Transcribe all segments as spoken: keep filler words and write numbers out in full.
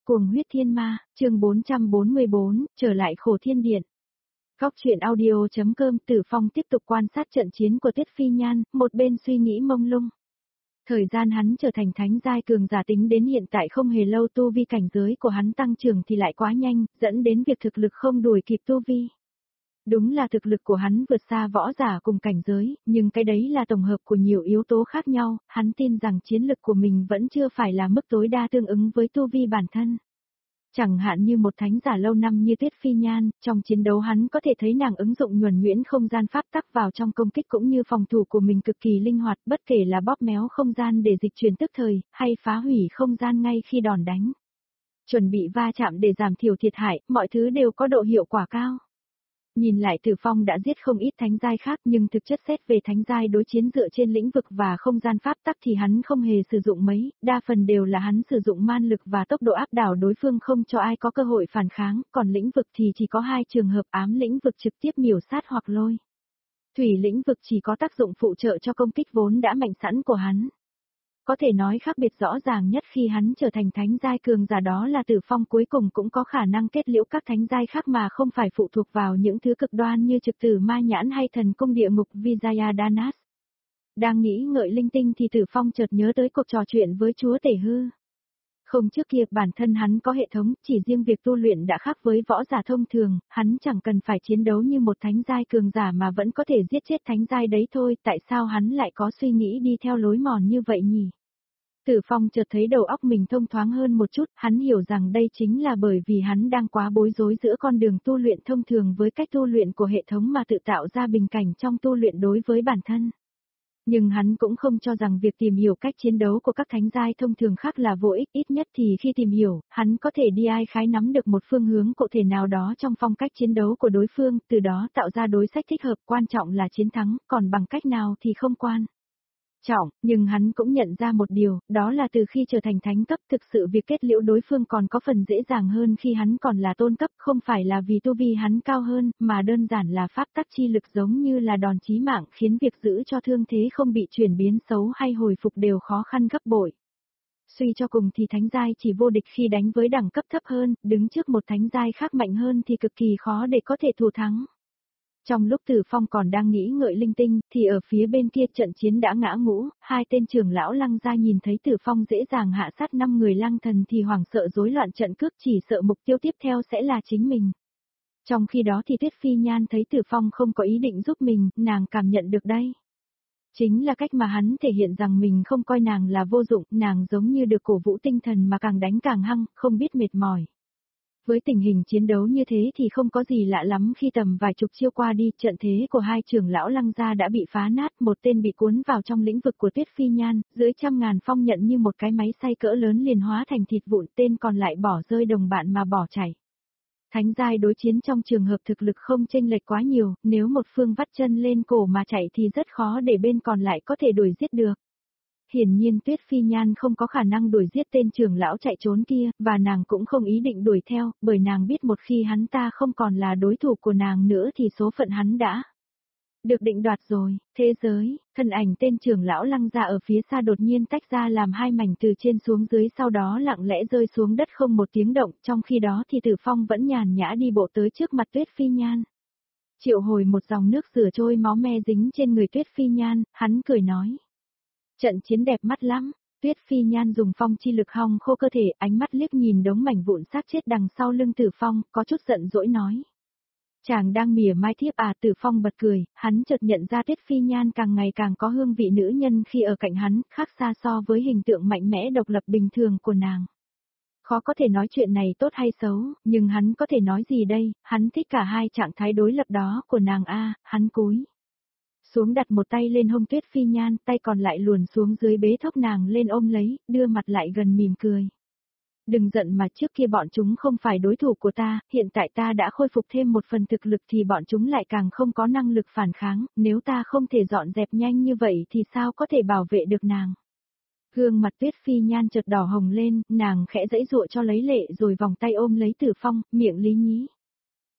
Cuồng huyết thiên ma, chương bốn trăm bốn mươi bốn, trở lại khổ thiên điện. Góc truyện audio.com Tử Phong tiếp tục quan sát trận chiến của Tuyết Phi Nhan, một bên suy nghĩ mông lung. Thời gian hắn trở thành thánh giai cường giả tính đến hiện tại không hề lâu, tu vi cảnh giới của hắn tăng trưởng thì lại quá nhanh, dẫn đến việc thực lực không đuổi kịp tu vi. Đúng là thực lực của hắn vượt xa võ giả cùng cảnh giới, nhưng cái đấy là tổng hợp của nhiều yếu tố khác nhau, hắn tin rằng chiến lực của mình vẫn chưa phải là mức tối đa tương ứng với tu vi bản thân. Chẳng hạn như một thánh giả lâu năm như Tuyết Phi Nhan, trong chiến đấu hắn có thể thấy nàng ứng dụng nhuần nhuyễn không gian pháp tắc vào trong công kích cũng như phòng thủ của mình cực kỳ linh hoạt, bất kể là bóp méo không gian để dịch chuyển tức thời, hay phá hủy không gian ngay khi đòn đánh. Chuẩn bị va chạm để giảm thiểu thiệt hại, mọi thứ đều có độ hiệu quả cao. Nhìn lại Tử Phong đã giết không ít thánh giai khác, nhưng thực chất xét về thánh giai đối chiến dựa trên lĩnh vực và không gian pháp tắc thì hắn không hề sử dụng mấy, đa phần đều là hắn sử dụng man lực và tốc độ áp đảo đối phương không cho ai có cơ hội phản kháng, còn lĩnh vực thì chỉ có hai trường hợp: ám lĩnh vực trực tiếp miểu sát hoặc lôi. Thủy lĩnh vực chỉ có tác dụng phụ trợ cho công kích vốn đã mạnh sẵn của hắn. Có thể nói khác biệt rõ ràng nhất khi hắn trở thành thánh giai cường giả đó là Tử Phong cuối cùng cũng có khả năng kết liễu các thánh giai khác mà không phải phụ thuộc vào những thứ cực đoan như trực tử ma nhãn hay thần cung địa ngục Vijayadanas. Đang nghĩ ngợi linh tinh thì Tử Phong chợt nhớ tới cuộc trò chuyện với chúa tể hư. Không, trước kia bản thân hắn có hệ thống, chỉ riêng việc tu luyện đã khác với võ giả thông thường, hắn chẳng cần phải chiến đấu như một thánh giai cường giả mà vẫn có thể giết chết thánh giai đấy thôi, tại sao hắn lại có suy nghĩ đi theo lối mòn như vậy nhỉ? Tử Phong chợt thấy đầu óc mình thông thoáng hơn một chút, hắn hiểu rằng đây chính là bởi vì hắn đang quá bối rối giữa con đường tu luyện thông thường với cách tu luyện của hệ thống mà tự tạo ra bình cảnh trong tu luyện đối với bản thân. Nhưng hắn cũng không cho rằng việc tìm hiểu cách chiến đấu của các thánh giai thông thường khác là vô ích, ít nhất thì khi tìm hiểu, hắn có thể đi ai khái nắm được một phương hướng cụ thể nào đó trong phong cách chiến đấu của đối phương, từ đó tạo ra đối sách thích hợp, quan trọng là chiến thắng, còn bằng cách nào thì không quan trọng, nhưng hắn cũng nhận ra một điều, đó là từ khi trở thành thánh cấp thực sự việc kết liễu đối phương còn có phần dễ dàng hơn khi hắn còn là tôn cấp, không phải là vì tu vi hắn cao hơn, mà đơn giản là pháp tắc chi lực giống như là đòn chí mạng khiến việc giữ cho thương thế không bị chuyển biến xấu hay hồi phục đều khó khăn gấp bội. Suy cho cùng thì thánh giai chỉ vô địch khi đánh với đẳng cấp thấp hơn, đứng trước một thánh giai khác mạnh hơn thì cực kỳ khó để có thể thủ thắng. Trong lúc Tử Phong còn đang nghĩ ngợi linh tinh, thì ở phía bên kia trận chiến đã ngã ngũ, hai tên trưởng lão Lăng gia nhìn thấy Tử Phong dễ dàng hạ sát năm người Lăng thần thì hoảng sợ rối loạn trận cước, chỉ sợ mục tiêu tiếp theo sẽ là chính mình. Trong khi đó thì Tuyết Phi Nhan thấy Tử Phong không có ý định giúp mình, nàng cảm nhận được đây. Chính là cách mà hắn thể hiện rằng mình không coi nàng là vô dụng, nàng giống như được cổ vũ tinh thần mà càng đánh càng hăng, không biết mệt mỏi. Với tình hình chiến đấu như thế thì không có gì lạ lắm khi tầm vài chục chiêu qua đi, trận thế của hai trưởng lão Lăng gia đã bị phá nát, một tên bị cuốn vào trong lĩnh vực của Tuyết Phi Nhan, dưới trăm ngàn phong nhận như một cái máy xay cỡ lớn liền hóa thành thịt vụn, tên còn lại bỏ rơi đồng bạn mà bỏ chạy. Thánh giai đối chiến trong trường hợp thực lực không chênh lệch quá nhiều, nếu một phương vắt chân lên cổ mà chạy thì rất khó để bên còn lại có thể đuổi giết được. Hiển nhiên Tuyết Phi Nhan không có khả năng đuổi giết tên trưởng lão chạy trốn kia, và nàng cũng không ý định đuổi theo, bởi nàng biết một khi hắn ta không còn là đối thủ của nàng nữa thì số phận hắn đã được định đoạt rồi. Thế giới, thân ảnh tên trưởng lão Lăng gia ở phía xa đột nhiên tách ra làm hai mảnh từ trên xuống dưới, sau đó lặng lẽ rơi xuống đất không một tiếng động, trong khi đó thì Tử Phong vẫn nhàn nhã đi bộ tới trước mặt Tuyết Phi Nhan. Triệu hồi một dòng nước rửa trôi máu me dính trên người Tuyết Phi Nhan, hắn cười nói. Trận chiến đẹp mắt lắm. Tuyết Phi Nhan dùng phong chi lực hong khô cơ thể, ánh mắt liếc nhìn đống mảnh vụn xác chết đằng sau lưng Tử Phong, có chút giận dỗi nói. Chàng đang mỉa mai thiếp à? Tử Phong bật cười, hắn chợt nhận ra Tuyết Phi Nhan càng ngày càng có hương vị nữ nhân khi ở cạnh hắn, khác xa so với hình tượng mạnh mẽ độc lập bình thường của nàng. Khó có thể nói chuyện này tốt hay xấu, nhưng hắn có thể nói gì đây, hắn thích cả hai trạng thái đối lập đó của nàng a. Hắn cúi xuống đặt một tay lên hông Tuyết Phi Nhan, tay còn lại luồn xuống dưới bế thốc nàng lên ôm lấy, đưa mặt lại gần mỉm cười. Đừng giận mà, trước kia bọn chúng không phải đối thủ của ta, hiện tại ta đã khôi phục thêm một phần thực lực thì bọn chúng lại càng không có năng lực phản kháng, nếu ta không thể dọn dẹp nhanh như vậy thì sao có thể bảo vệ được nàng. Gương mặt Tuyết Phi Nhan chợt đỏ hồng lên, nàng khẽ giãy giụa cho lấy lệ rồi vòng tay ôm lấy Tử Phong, miệng lý nhí.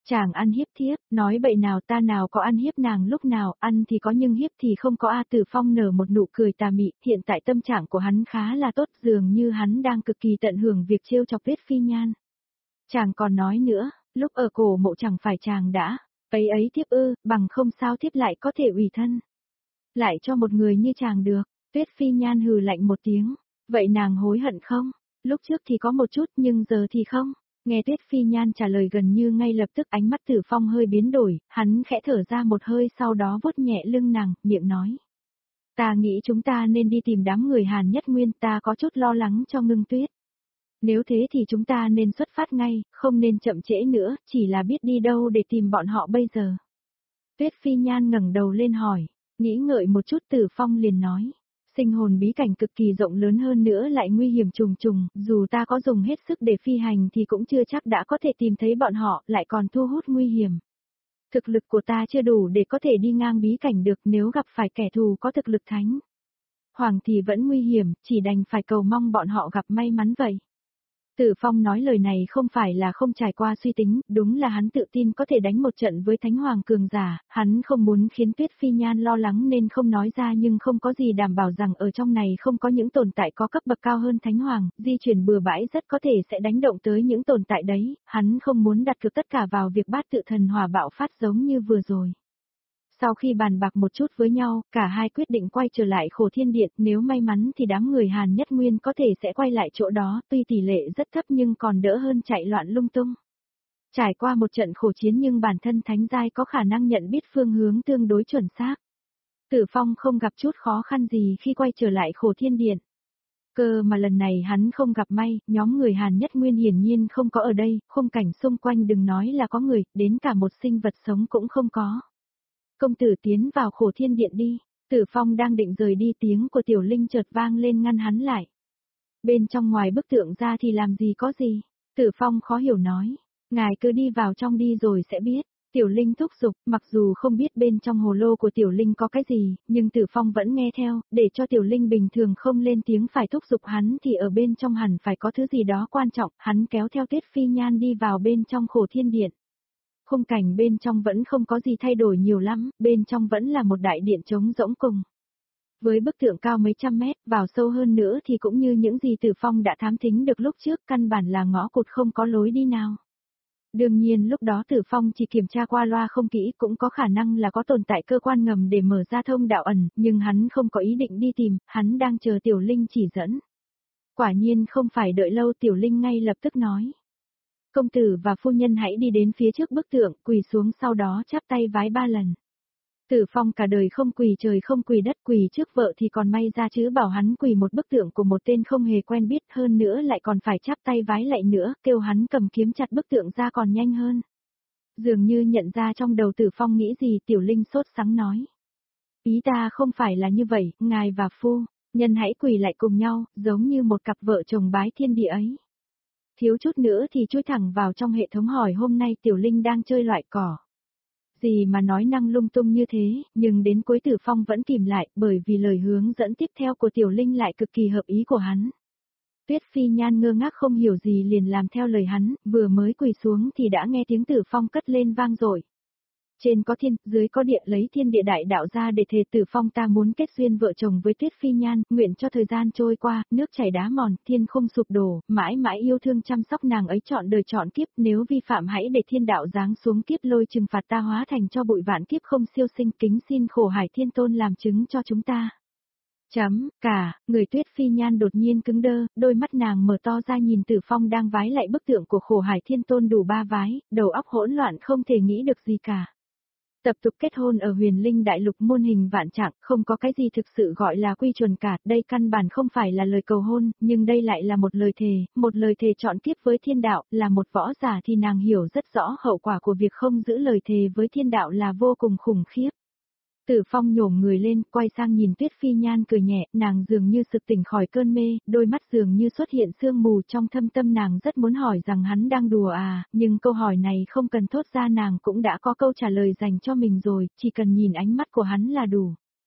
Chàng ăn hiếp thiếp, nói bậy nào ta nào có ăn hiếp nàng lúc nào, ăn thì có nhưng hiếp thì không có a. Tử Phong nở một nụ cười tà mị, hiện tại tâm trạng của hắn khá là tốt, dường như hắn đang cực kỳ tận hưởng việc trêu chọc Tuyết Phi Nhan. Chàng còn nói nữa, lúc ở cổ mộ chẳng phải chàng đã, ấy ấy thiếp ư, bằng không sao thiếp lại có thể ủy thân. Lại cho một người như chàng được, Tuyết Phi Nhan hừ lạnh một tiếng, vậy nàng hối hận không? Lúc trước thì có một chút nhưng giờ thì không. Nghe Tuyết Phi Nhan trả lời gần như ngay lập tức ánh mắt Tử Phong hơi biến đổi, hắn khẽ thở ra một hơi sau đó vuốt nhẹ lưng nàng, miệng nói. Ta nghĩ chúng ta nên đi tìm đám người Hàn Nhất Nguyên, ta có chút lo lắng cho Ngưng Tuyết. Nếu thế thì chúng ta nên xuất phát ngay, không nên chậm trễ nữa, chỉ là biết đi đâu để tìm bọn họ bây giờ. Tuyết Phi Nhan ngẩng đầu lên hỏi, nghĩ ngợi một chút Tử Phong liền nói. Sinh hồn bí cảnh cực kỳ rộng lớn hơn nữa lại nguy hiểm trùng trùng, dù ta có dùng hết sức để phi hành thì cũng chưa chắc đã có thể tìm thấy bọn họ, lại còn thu hút nguy hiểm. Thực lực của ta chưa đủ để có thể đi ngang bí cảnh được, nếu gặp phải kẻ thù có thực lực thánh hoàng thì vẫn nguy hiểm, chỉ đành phải cầu mong bọn họ gặp may mắn vậy. Tử Phong nói lời này không phải là không trải qua suy tính, đúng là hắn tự tin có thể đánh một trận với Thánh Hoàng cường giả, hắn không muốn khiến Tuyết Phi Nhan lo lắng nên không nói ra, nhưng không có gì đảm bảo rằng ở trong này không có những tồn tại có cấp bậc cao hơn Thánh Hoàng, di chuyển bừa bãi rất có thể sẽ đánh động tới những tồn tại đấy, hắn không muốn đặt cược tất cả vào việc bát tự thần hỏa bạo phát giống như vừa rồi. Sau khi bàn bạc một chút với nhau, cả hai quyết định quay trở lại Khổ Thiên Điện, nếu may mắn thì đám người Hàn Nhất Nguyên có thể sẽ quay lại chỗ đó, tuy tỷ lệ rất thấp nhưng còn đỡ hơn chạy loạn lung tung. Trải qua một trận khổ chiến nhưng bản thân thánh giai có khả năng nhận biết phương hướng tương đối chuẩn xác. Tử Phong không gặp chút khó khăn gì khi quay trở lại Khổ Thiên Điện. Cơ mà lần này hắn không gặp may, nhóm người Hàn Nhất Nguyên hiển nhiên không có ở đây, khung cảnh xung quanh đừng nói là có người, đến cả một sinh vật sống cũng không có. Công tử tiến vào Khổ Thiên Điện đi, Tử Phong đang định rời đi, tiếng của Tiểu Linh chợt vang lên ngăn hắn lại. Bên trong ngoài bức tượng ra thì làm gì có gì, Tử Phong khó hiểu nói, ngài cứ đi vào trong đi rồi sẽ biết. Tiểu Linh thúc giục, mặc dù không biết bên trong hồ lô của Tiểu Linh có cái gì, nhưng Tử Phong vẫn nghe theo, để cho Tiểu Linh bình thường không lên tiếng phải thúc giục hắn thì ở bên trong hẳn phải có thứ gì đó quan trọng, hắn kéo theo Tuyết Phi Nhan đi vào bên trong Khổ Thiên Điện. Khung cảnh bên trong vẫn không có gì thay đổi nhiều lắm, bên trong vẫn là một đại điện trống rỗng cùng. Với bức tượng cao mấy trăm mét, vào sâu hơn nữa thì cũng như những gì Tử Phong đã thám thính được lúc trước, căn bản là ngõ cụt không có lối đi nào. Đương nhiên lúc đó Tử Phong chỉ kiểm tra qua loa không kỹ, cũng có khả năng là có tồn tại cơ quan ngầm để mở ra thông đạo ẩn, nhưng hắn không có ý định đi tìm, hắn đang chờ Tiểu Linh chỉ dẫn. Quả nhiên không phải đợi lâu, Tiểu Linh ngay lập tức nói. Công tử và phu nhân hãy đi đến phía trước bức tượng, quỳ xuống sau đó chắp tay vái ba lần. Tử Phong cả đời không quỳ trời không quỳ đất, quỳ trước vợ thì còn may ra chứ bảo hắn quỳ một bức tượng của một tên không hề quen biết, hơn nữa lại còn phải chắp tay vái lại nữa, kêu hắn cầm kiếm chặt bức tượng ra còn nhanh hơn. Dường như nhận ra trong đầu Tử Phong nghĩ gì, Tiểu Linh sốt sắng nói. Ý ta không phải là như vậy, ngài và phu nhân hãy quỳ lại cùng nhau, giống như một cặp vợ chồng bái thiên địa ấy. Thiếu chút nữa thì chui thẳng vào trong hệ thống hỏi hôm nay Tiểu Linh đang chơi loại cỏ gì mà nói năng lung tung như thế, nhưng đến cuối Tử Phong vẫn kìm lại, bởi vì lời hướng dẫn tiếp theo của Tiểu Linh lại cực kỳ hợp ý của hắn. Tuyết Phi Nhan ngơ ngác không hiểu gì liền làm theo lời hắn, vừa mới quỳ xuống thì đã nghe tiếng Tử Phong cất lên vang dội. Trên có thiên, dưới có địa, lấy thiên địa đại đạo ra để thề. Tử Phong ta muốn kết duyên vợ chồng với Tuyết Phi Nhan, nguyện cho thời gian trôi qua, nước chảy đá mòn, thiên không sụp đổ, mãi mãi yêu thương chăm sóc nàng ấy trọn đời trọn kiếp, nếu vi phạm hãy để thiên đạo giáng xuống kiếp lôi trừng phạt ta hóa thành cho bụi vạn kiếp không siêu sinh, kính xin Khổ Hải Thiên Tôn làm chứng cho chúng ta. Chấm, cả, người Tuyết Phi Nhan đột nhiên cứng đơ, đôi mắt nàng mở to ra nhìn Tử Phong đang vái lại bức tượng của Khổ Hải Thiên Tôn đủ ba vái, đầu óc hỗn loạn không thể nghĩ được gì cả. Tập tục kết hôn ở Huyền Linh Đại Lục muôn hình vạn trạng, không có cái gì thực sự gọi là quy chuẩn cả, đây căn bản không phải là lời cầu hôn, nhưng đây lại là một lời thề, một lời thề trọn kiếp với thiên đạo, là một võ giả thì nàng hiểu rất rõ hậu quả của việc không giữ lời thề với thiên đạo là vô cùng khủng khiếp. Tử Phong nhổm người lên, quay sang nhìn Tuyết Phi Nhan cười nhẹ, nàng dường như sực tỉnh khỏi cơn mê, đôi mắt dường như xuất hiện sương mù trong thâm tâm, nàng rất muốn hỏi rằng hắn đang đùa à, nhưng câu hỏi này không cần thốt ra nàng cũng đã có câu trả lời dành cho mình rồi, chỉ cần nhìn ánh mắt của hắn là đủ.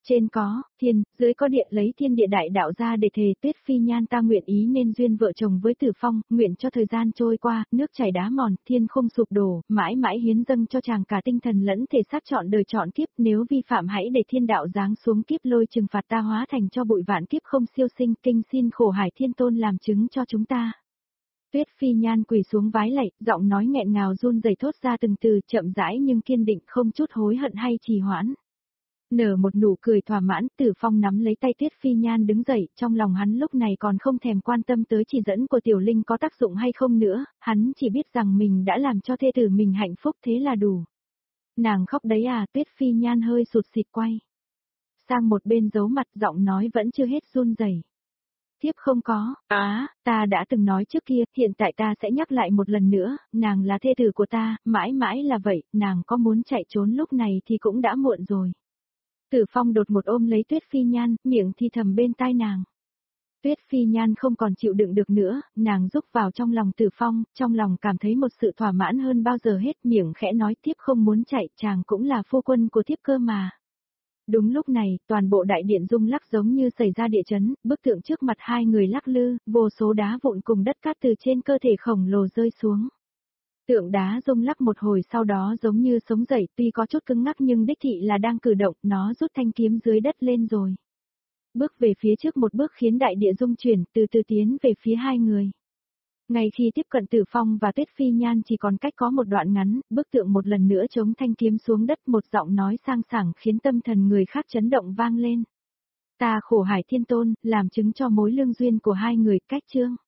Trên có, thiên, dưới có địa, lấy thiên địa đại đạo ra để thề. Tuyết Phi Nhan ta nguyện ý nên duyên vợ chồng với Tử Phong, nguyện cho thời gian trôi qua, nước chảy đá mòn, thiên không sụp đổ, mãi mãi hiến dâng cho chàng cả tinh thần lẫn thể xác chọn đời chọn kiếp, nếu vi phạm hãy để thiên đạo giáng xuống kiếp lôi trừng phạt ta hóa thành cho bụi vạn kiếp không siêu sinh, kinh xin khổ hải thiên tôn làm chứng cho chúng ta. Tuyết Phi Nhan quỳ xuống vái lạy, giọng nói nghẹn ngào run rẩy thốt ra từng từ, chậm rãi nhưng kiên định, không chút hối hận hay trì hoãn. Nở một nụ cười thỏa mãn, Tử Phong nắm lấy tay Tuyết Phi Nhan đứng dậy, trong lòng hắn lúc này còn không thèm quan tâm tới chỉ dẫn của Tiểu Linh có tác dụng hay không nữa, hắn chỉ biết rằng mình đã làm cho thê tử mình hạnh phúc thế là đủ. Nàng khóc đấy à, Tuyết Phi Nhan hơi sụt sịt quay sang một bên giấu mặt, giọng nói vẫn chưa hết run rẩy. Thiếp không có, á, à, ta đã từng nói trước kia, hiện tại ta sẽ nhắc lại một lần nữa, nàng là thê tử của ta, mãi mãi là vậy, nàng có muốn chạy trốn lúc này thì cũng đã muộn rồi. Tử Phong đột một ôm lấy Tuyết Phi Nhan, miệng thì thầm bên tai nàng. Tuyết Phi Nhan không còn chịu đựng được nữa, nàng rúc vào trong lòng Tử Phong, trong lòng cảm thấy một sự thỏa mãn hơn bao giờ hết, miệng khẽ nói tiếp không muốn chạy, chàng cũng là phu quân của thiếp cơ mà. Đúng lúc này, toàn bộ đại điện rung lắc giống như xảy ra địa chấn, bức tượng trước mặt hai người lắc lư, vô số đá vụn cùng đất cát từ trên cơ thể khổng lồ rơi xuống. Tượng đá rung lắc một hồi sau đó giống như sống dậy, tuy có chút cứng ngắc nhưng đích thị là đang cử động, nó rút thanh kiếm dưới đất lên rồi. Bước về phía trước một bước khiến đại địa rung chuyển, từ từ tiến về phía hai người. Ngay khi tiếp cận Tử Phong và Tuyết Phi Nhan chỉ còn cách có một đoạn ngắn, bức tượng một lần nữa chống thanh kiếm xuống đất, một giọng nói sang sảng khiến tâm thần người khác chấn động vang lên. Ta khổ hải thiên tôn, làm chứng cho mối lương duyên của hai người, cách chương.